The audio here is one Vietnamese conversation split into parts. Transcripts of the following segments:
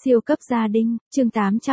Siêu cấp gia đình, chương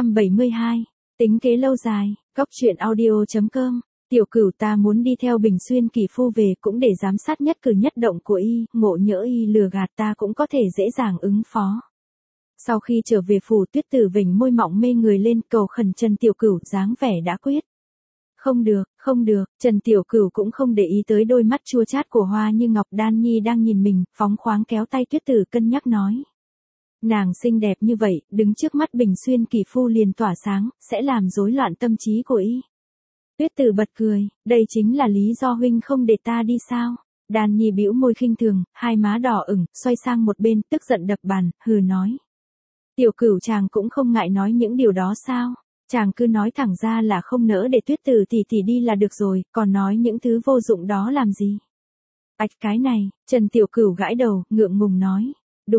872. Tính kế lâu dài, góc truyện audio.com. Tiểu Cửu, ta muốn đi theo Bình Xuyên kỳ phu về cũng để giám sát nhất cử nhất động của y, ngộ nhỡ y lừa gạt ta cũng có thể dễ dàng ứng phó. Sau khi trở về phủ, Tuyết Tử vểnh môi mọng mê người lên cầu khẩn Trần Tiểu Cửu, dáng vẻ đã quyết. Không được, không được, Trần Tiểu Cửu cũng không để ý tới đôi mắt chua chát của Hoa Như Ngọc. Đan Nhi đang nhìn mình, phóng khoáng kéo tay Tuyết Tử cân nhắc nói. Nàng xinh đẹp như vậy, đứng trước mắt Bình Xuyên kỳ phu liền tỏa sáng, sẽ làm rối loạn tâm trí của y. Tuyết Tử bật cười, đây chính là lý do huynh không để ta đi sao? Đan Nhi bĩu môi khinh thường, hai má đỏ ửng, xoay sang một bên, tức giận đập bàn, hừ nói. Tiểu Cửu, chàng cũng không ngại nói những điều đó sao? Chàng cứ nói thẳng ra là không nỡ để Tuyết Tử tỷ tỷ đi là được rồi, còn nói những thứ vô dụng đó làm gì? Ạch cái này, Trần Tiểu Cửu gãi đầu, ngượng ngùng nói.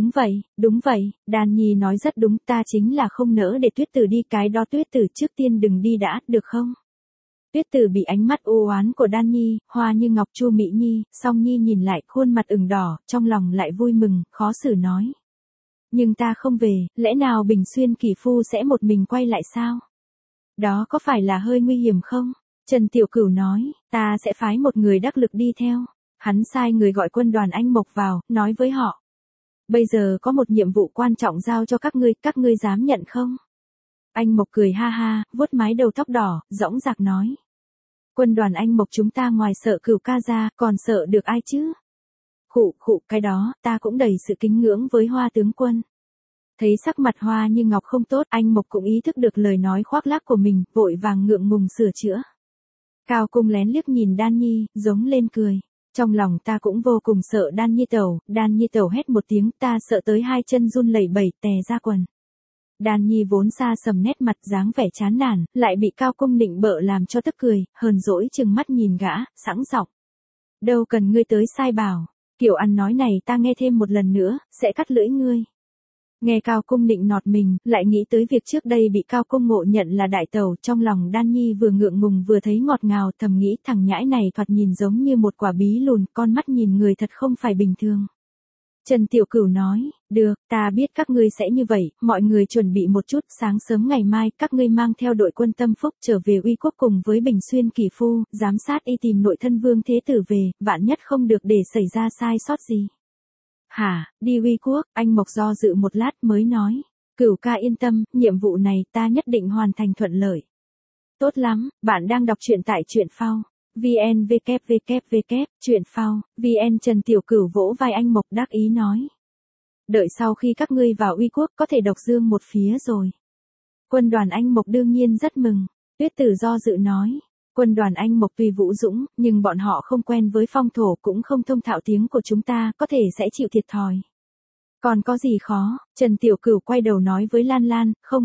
Đúng vậy, Đan Nhi nói rất đúng, ta chính là không nỡ để Tuyết Tử đi, cái đó Tuyết Tử trước tiên đừng đi đã, được không? Tuyết Tử bị ánh mắt u oán của Đan Nhi, Hoa Như Ngọc, Chu Mỹ Nhi, Song Nhi nhìn lại, khuôn mặt ửng đỏ, trong lòng lại vui mừng, khó xử nói. Nhưng ta không về, lẽ nào Bình Xuyên kỳ phu sẽ một mình quay lại sao? Đó có phải là hơi nguy hiểm không? Trần Tiểu Cửu nói, ta sẽ phái một người đắc lực đi theo. Hắn sai người gọi quân đoàn Anh Mộc vào, nói với họ. Bây giờ có một nhiệm vụ quan trọng giao cho các ngươi dám nhận không? Anh Mộc cười ha ha, vuốt mái đầu tóc đỏ, dõng dạc nói. Quân đoàn Anh Mộc chúng ta ngoài sợ Cửu ca ra, còn sợ được ai chứ? Khụ, cái đó, ta cũng đầy sự kính ngưỡng với Hoa tướng quân. Thấy sắc mặt Hoa Như Ngọc không tốt, Anh Mộc cũng ý thức được lời nói khoác lác của mình, vội vàng ngượng ngùng sửa chữa. Cao Cung lén liếc nhìn Đan Nhi, giống lên cười. Trong lòng ta cũng vô cùng sợ Đan Nhi tẩu hét một tiếng, ta sợ tới hai chân run lẩy bẩy, tè ra quần. Đan Nhi vốn xa sầm nét mặt, dáng vẻ chán nản, lại bị Cao Cung nịnh bợ làm cho tức cười, hờn dỗi chừng mắt nhìn gã, sẵn giọng. Đâu cần ngươi tới sai bảo, kiểu ăn nói này ta nghe thêm một lần nữa, sẽ cắt lưỡi ngươi. Nghe Cao Cung nịnh nọt mình, lại nghĩ tới việc trước đây bị Cao Cung ngộ nhận là đại tẩu, trong lòng Đan Nhi vừa ngượng ngùng vừa thấy ngọt ngào, thầm nghĩ thằng nhãi này thoạt nhìn giống như một quả bí lùn, con mắt nhìn người thật không phải bình thường. Trần Tiểu Cửu nói, được, ta biết các ngươi sẽ như vậy, mọi người chuẩn bị một chút, sáng sớm ngày mai các ngươi mang theo đội quân Tâm Phúc trở về Uy Quốc cùng với Bình Xuyên kỳ phu, giám sát y tìm nội thân Vương Thế Tử về, vạn nhất không được để xảy ra sai sót gì. Hả, đi Uy Quốc? Anh Mộc do dự một lát mới nói. Cửu ca yên tâm, nhiệm vụ này ta nhất định hoàn thành thuận lợi. Tốt lắm, bạn đang đọc truyện tại truyện phao. VN www. Truyện phao, VN. Trần Tiểu Cửu vỗ vai anh Mộc đắc ý nói. Đợi sau khi các ngươi vào Uy Quốc có thể độc dương một phía rồi. Quân đoàn Anh Mộc đương nhiên rất mừng. Tuyết Tử do dự nói. Quân đoàn Anh Mộc tuy vũ dũng, nhưng bọn họ không quen với phong thổ, cũng không thông thạo tiếng của chúng ta, có thể sẽ chịu thiệt thòi. Còn có gì khó? Trần Tiểu Cửu quay đầu nói với Lan Lan, không.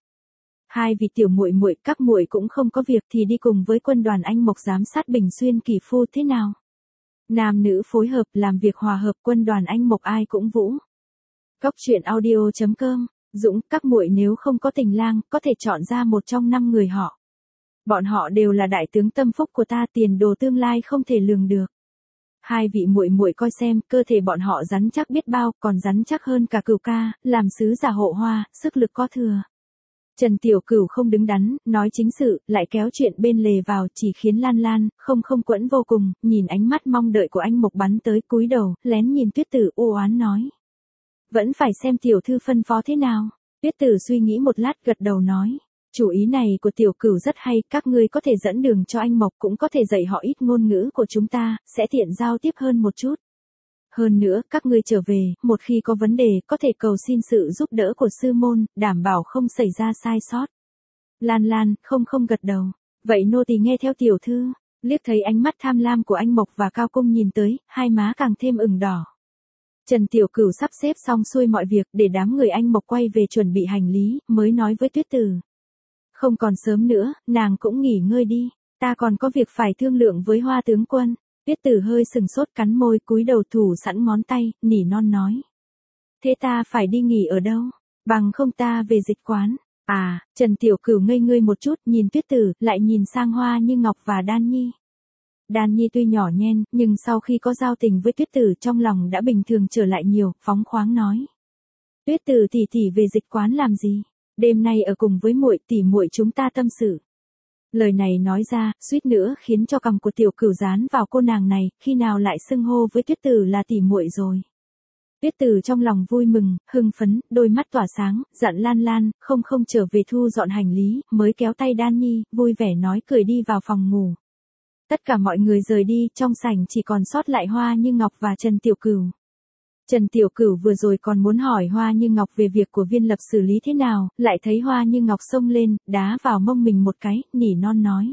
Hai vị tiểu muội, các muội cũng không có việc thì đi cùng với quân đoàn Anh Mộc giám sát Bình Xuyên kỳ phu thế nào? Nam nữ phối hợp, làm việc hòa hợp, quân đoàn Anh Mộc ai cũng vũ. Góc truyện audio.com. Dũng, các muội nếu không có tình lang, có thể chọn ra một trong 5 người họ. Bọn họ đều là đại tướng tâm phúc của ta, tiền đồ tương lai không thể lường được. Hai vị muội coi xem, cơ thể bọn họ rắn chắc biết bao, còn rắn chắc hơn cả Cửu ca, làm sứ giả hộ Hoa, sức lực có thừa. Trần Tiểu Cửu không đứng đắn, nói chính sự, lại kéo chuyện bên lề vào, chỉ khiến Lan Lan không quẫn vô cùng, nhìn ánh mắt mong đợi của anh Mộc bắn tới, cúi đầu, lén nhìn Tuyết Tử u oán nói. Vẫn phải xem tiểu thư phân phó thế nào. Tuyết Tử suy nghĩ một lát gật đầu nói. Chủ ý này của Tiểu Cửu rất hay, các ngươi có thể dẫn đường cho anh Mộc, cũng có thể dạy họ ít ngôn ngữ của chúng ta, sẽ tiện giao tiếp hơn một chút. Hơn nữa, các ngươi trở về, một khi có vấn đề, có thể cầu xin sự giúp đỡ của sư môn, đảm bảo không xảy ra sai sót. Lan Lan, không gật đầu. Vậy nô tỳ nghe theo tiểu thư. Liếc thấy ánh mắt tham lam của anh Mộc và Cao Cung nhìn tới, hai má càng thêm ửng đỏ. Trần Tiểu Cửu sắp xếp xong xuôi mọi việc, để đám người anh Mộc quay về chuẩn bị hành lý, mới nói với Tuyết Tử. Không còn sớm nữa, nàng cũng nghỉ ngơi đi, ta còn có việc phải thương lượng với Hoa tướng quân. Tuyết Tử hơi sừng sốt cắn môi, cúi đầu thủ sẵn ngón tay, nỉ non nói. Thế ta phải đi nghỉ ở đâu? Bằng không ta về dịch quán. À, Trần Tiểu Cửu ngây ngơi một chút, nhìn Tuyết Tử, lại nhìn sang Hoa Như Ngọc và Đan Nhi. Đan Nhi tuy nhỏ nhen, nhưng sau khi có giao tình với Tuyết Tử trong lòng đã bình thường trở lại nhiều, phóng khoáng nói. Tuyết Từ tỷ tỷ về dịch quán làm gì? Đêm nay ở cùng với muội tỷ muội chúng ta tâm sự. Lời này nói ra, suýt nữa khiến cho cằm của Tiểu Cửu dán vào cô nàng này, khi nào lại xưng hô với Tuyết Từ là tỷ muội rồi. Tuyết Từ trong lòng vui mừng, hưng phấn, đôi mắt tỏa sáng, dặn Lan Lan, không trở về thu dọn hành lý, mới kéo tay Đan Nhi, vui vẻ nói cười đi vào phòng ngủ. Tất cả mọi người rời đi, trong sảnh chỉ còn sót lại Hoa Như Ngọc và Trần Tiểu Cửu. Trần Tiểu Cửu vừa rồi còn muốn hỏi Hoa Như Ngọc về việc của Viên Lập xử lý thế nào, lại thấy Hoa Như Ngọc xông lên, đá vào mông mình một cái, nỉ non nói.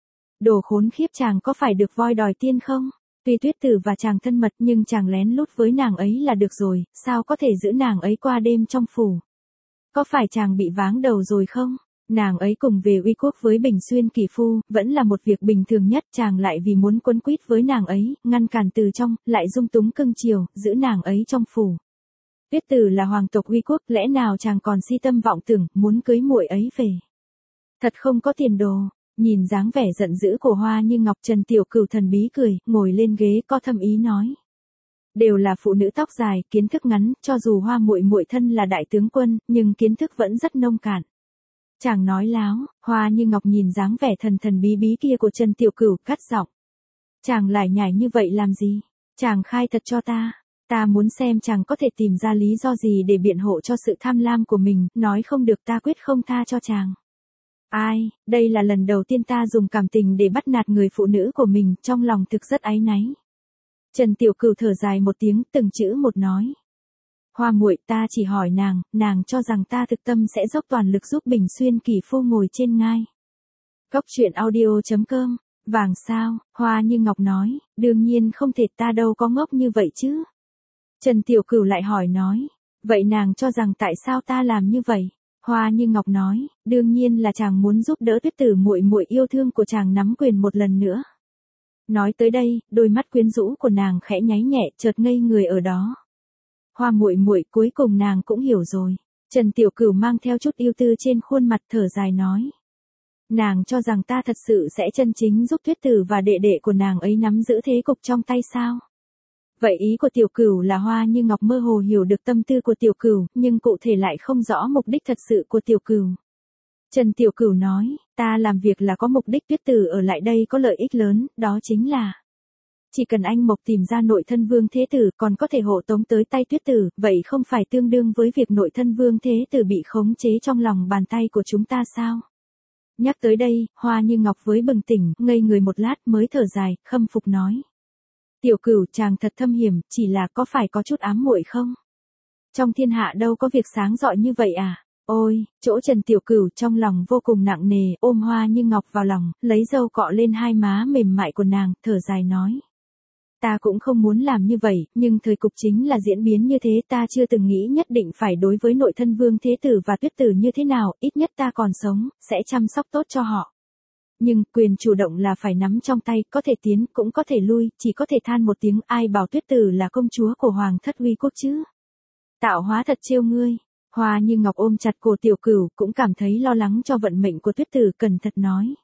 Đồ khốn khiếp, chàng có phải được voi đòi tiên không? Tuy Tuyết Từ và chàng thân mật nhưng chàng lén lút với nàng ấy là được rồi, sao có thể giữ nàng ấy qua đêm trong phủ? Có phải chàng bị váng đầu rồi không? Nàng ấy cùng về uy quốc với Bình Xuyên Kỳ Phu, vẫn là một việc bình thường nhất, chàng lại vì muốn quấn quýt với nàng ấy, ngăn cản từ trong, lại dung túng cưng chiều, giữ nàng ấy trong phủ. Tuyết Từ là hoàng tộc uy quốc, lẽ nào chàng còn si tâm vọng tưởng, muốn cưới muội ấy về? Thật không có tiền đồ. Nhìn dáng vẻ giận dữ của Hoa Như Ngọc, Trần Tiểu Cửu thần bí cười, ngồi lên ghế có thâm ý nói. Đều là phụ nữ tóc dài, kiến thức ngắn, cho dù Hoa muội muội thân là đại tướng quân, nhưng kiến thức vẫn rất nông cạn. Chàng nói láo. Hoa Như Ngọc nhìn dáng vẻ thần bí bí kia của Trần Tiểu Cửu, cắt giọng. Chàng lải nhải như vậy làm gì? Chàng khai thật cho ta. Ta muốn xem chàng có thể tìm ra lý do gì để biện hộ cho sự tham lam của mình, nói không được ta quyết không tha cho chàng. Ai, đây là lần đầu tiên ta dùng cảm tình để bắt nạt người phụ nữ của mình, trong lòng thực rất áy náy. Trần Tiểu Cửu thở dài một tiếng, từng chữ một nói. Hoa muội, ta chỉ hỏi nàng cho rằng ta thực tâm sẽ dốc toàn lực giúp Bình Xuyên Kỳ Phu ngồi trên ngai. Góc truyện audio.com, vàng sao? Hoa Như Ngọc nói, đương nhiên không thể, ta đâu có ngốc như vậy chứ. Trần Tiểu Cửu lại hỏi nói, vậy nàng cho rằng tại sao ta làm như vậy? Hoa Như Ngọc nói, đương nhiên là chàng muốn giúp đỡ Tuyết Tử muội muội yêu thương của chàng nắm quyền một lần nữa. Nói tới đây, đôi mắt quyến rũ của nàng khẽ nháy nhẹ, chợt ngây người ở đó. Hoa muội muội, cuối cùng nàng cũng hiểu rồi. Trần Tiểu Cửu mang theo chút yêu tư trên khuôn mặt, thở dài nói. Nàng cho rằng ta thật sự sẽ chân chính giúp Tuyết Tử và đệ đệ của nàng ấy nắm giữ thế cục trong tay sao? Vậy ý của Tiểu Cửu là Hoa Như Ngọc mơ hồ hiểu được tâm tư của Tiểu Cửu, nhưng cụ thể lại không rõ mục đích thật sự của Tiểu Cửu. Trần Tiểu Cửu nói, ta làm việc là có mục đích, Tuyết Tử ở lại đây có lợi ích lớn, đó chính là chỉ cần anh Mộc tìm ra nội thân Vương Thế Tử còn có thể hộ tống tới tay Tuyết Tử, vậy không phải tương đương với việc nội thân Vương Thế Tử bị khống chế trong lòng bàn tay của chúng ta sao? Nhắc tới đây, Hoa Như Ngọc với bừng tỉnh, ngây người một lát mới thở dài, khâm phục nói. Tiểu Cửu, chàng thật thâm hiểm, chỉ là có phải có chút ám muội không? Trong thiên hạ đâu có việc sáng rọi như vậy à? Ôi, chỗ Trần Tiểu Cửu trong lòng vô cùng nặng nề, ôm Hoa Như Ngọc vào lòng, lấy dâu cọ lên hai má mềm mại của nàng, thở dài nói. Ta cũng không muốn làm như vậy, nhưng thời cục chính là diễn biến như thế, ta chưa từng nghĩ nhất định phải đối với nội thân Vương Thế Tử và Tuyết Tử như thế nào, ít nhất ta còn sống, sẽ chăm sóc tốt cho họ. Nhưng, quyền chủ động là phải nắm trong tay, có thể tiến, cũng có thể lui, chỉ có thể than một tiếng, ai bảo Tuyết Tử là công chúa của Hoàng thất uy quốc chứ. Tạo hóa thật trêu ngươi. Hoa Như Ngọc ôm chặt cổ Tiểu Cửu, cũng cảm thấy lo lắng cho vận mệnh của Tuyết Tử, cẩn thận nói.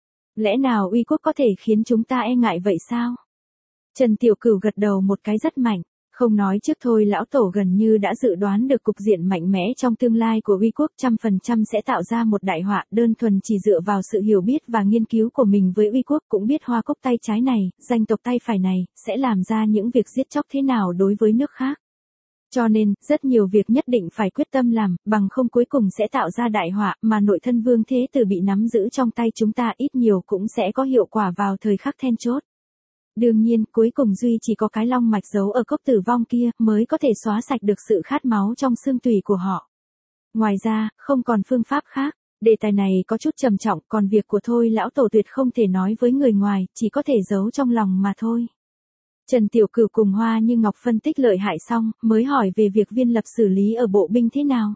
Lẽ nào uy quốc có thể khiến chúng ta e ngại vậy sao? Trần Tiểu Cửu gật đầu một cái rất mạnh. Không nói trước thôi, lão tổ gần như đã dự đoán được cục diện mạnh mẽ trong tương lai của uy quốc, 100% sẽ tạo ra một đại họa, đơn thuần chỉ dựa vào sự hiểu biết và nghiên cứu của mình với uy quốc, cũng biết Hoa Cốc tay trái này, danh tộc tay phải này, sẽ làm ra những việc giết chóc thế nào đối với nước khác. Cho nên, rất nhiều việc nhất định phải quyết tâm làm, bằng không cuối cùng sẽ tạo ra đại họa, mà nội thân Vương Thế Tử bị nắm giữ trong tay chúng ta ít nhiều cũng sẽ có hiệu quả vào thời khắc then chốt. Đương nhiên, cuối cùng duy chỉ có cái long mạch giấu ở cốc tử vong kia, mới có thể xóa sạch được sự khát máu trong xương tủy của họ. Ngoài ra, không còn phương pháp khác. Đề tài này có chút trầm trọng, còn việc của Thôi lão tổ tuyệt không thể nói với người ngoài, chỉ có thể giấu trong lòng mà thôi. Trần Tiểu Cửu cùng Hoa Như Ngọc phân tích lợi hại xong, mới hỏi về việc Viên Lập xử lý ở bộ binh thế nào.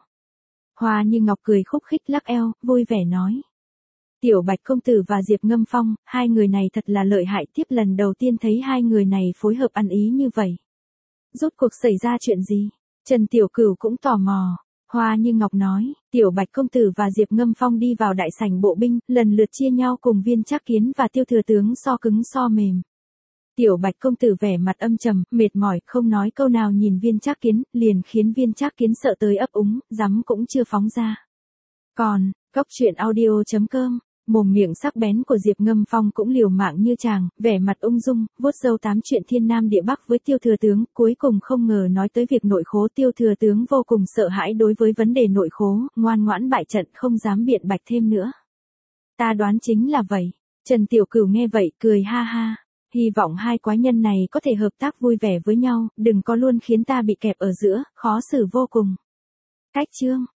Hoa Như Ngọc cười khúc khích lắc eo, vui vẻ nói. Tiểu Bạch công tử và Diệp Ngâm Phong, hai người này thật là lợi hại, tiếp lần đầu tiên thấy hai người này phối hợp ăn ý như vậy. Rốt cuộc xảy ra chuyện gì? Trần Tiểu Cửu cũng tò mò. Hoa Như Ngọc nói, Tiểu Bạch công tử và Diệp Ngâm Phong đi vào đại sảnh bộ binh, lần lượt chia nhau cùng Viên Trác Kiến và Tiêu Thừa tướng so cứng so mềm. Tiểu Bạch công tử vẻ mặt âm trầm, mệt mỏi, không nói câu nào nhìn Viên Trác Kiến, liền khiến Viên Trác Kiến sợ tới ấp úng, dám cũng chưa phóng ra. Còn, Cốc truyện audio.com, mồm miệng sắc bén của Diệp Ngâm Phong cũng liều mạng như chàng, vẻ mặt ung dung, vuốt râu tám chuyện thiên nam địa bắc với Tiêu thừa tướng, cuối cùng không ngờ nói tới việc nội khố. Tiêu thừa tướng vô cùng sợ hãi đối với vấn đề nội khố, ngoan ngoãn bại trận không dám biện bạch thêm nữa. Ta đoán chính là vậy. Trần Tiểu Cửu nghe vậy cười ha ha. Hy vọng hai quái nhân này có thể hợp tác vui vẻ với nhau, đừng có luôn khiến ta bị kẹp ở giữa, khó xử vô cùng. Cách chương